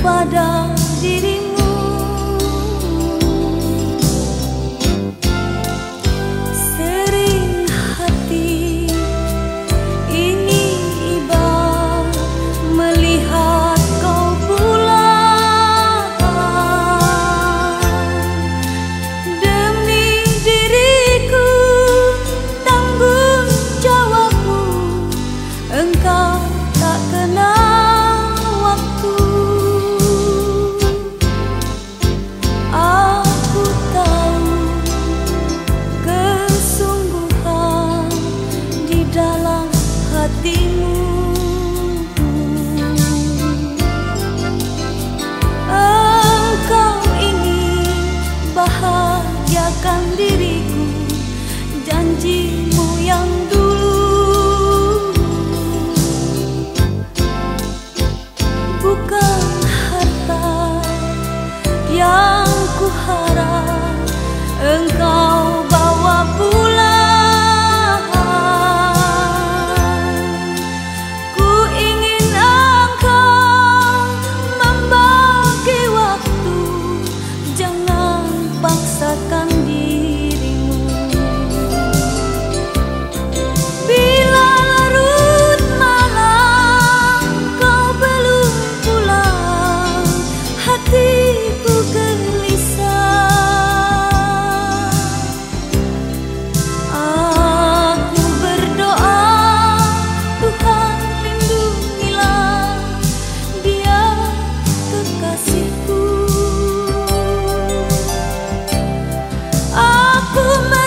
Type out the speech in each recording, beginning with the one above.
pada dirimu. Sering hati ingin iba melihat kau pulang. Demi diriku tanggung jawabmu, engkau tak kenal waktu. Aku tahu kesungguhan di dalam hatimu. Engkau ingin bahagiakan diriku, janjimu yang dulu. Bukan harta yang kuharap engkau bawa pulang. Ku ingin engkau membagi waktu, jangan paksakan dirimu. Bila larut malam kau belum pulang, hatiku gelisah. Aku berdoa, Tuhan lindungilah dia kekasihku. Aku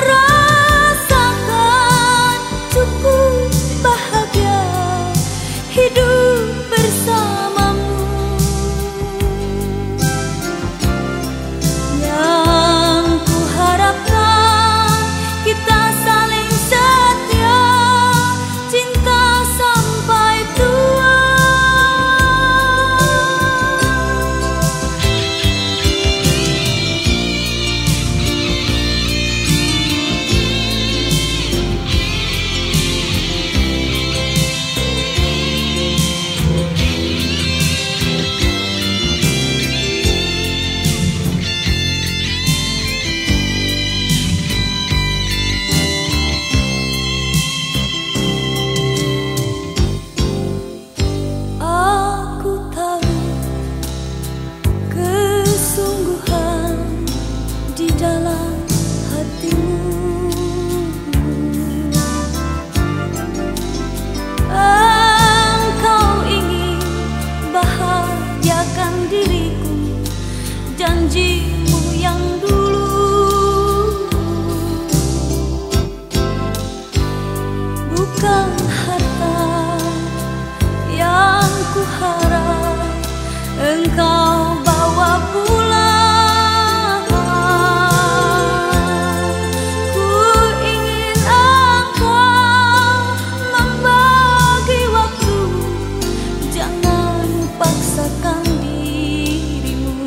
merasakan cukup bahagia hidup bersamamu. Yang kuharapkan kita saling setia, cinta sampai tua. Aku tahu kesungguhan di dalam hatimu. Engkau ingin bahagiakan diriku, janjimu yang dulu. Bukan harta yang kuharap engkau bawa pulang. Ku ingin engkau membagi waktu, jangan paksakan dirimu.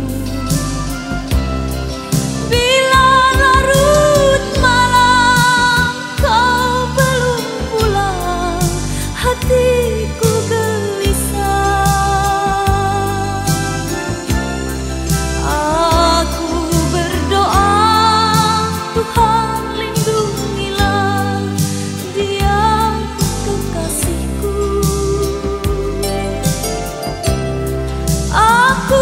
Bila larut malam kau belum pulang, hatiku gelisah. Aku berdoa, Tuhan lindungilah dia kekasihku. Aku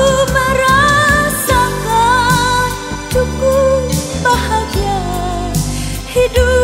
merasakan cukup bahagia hidup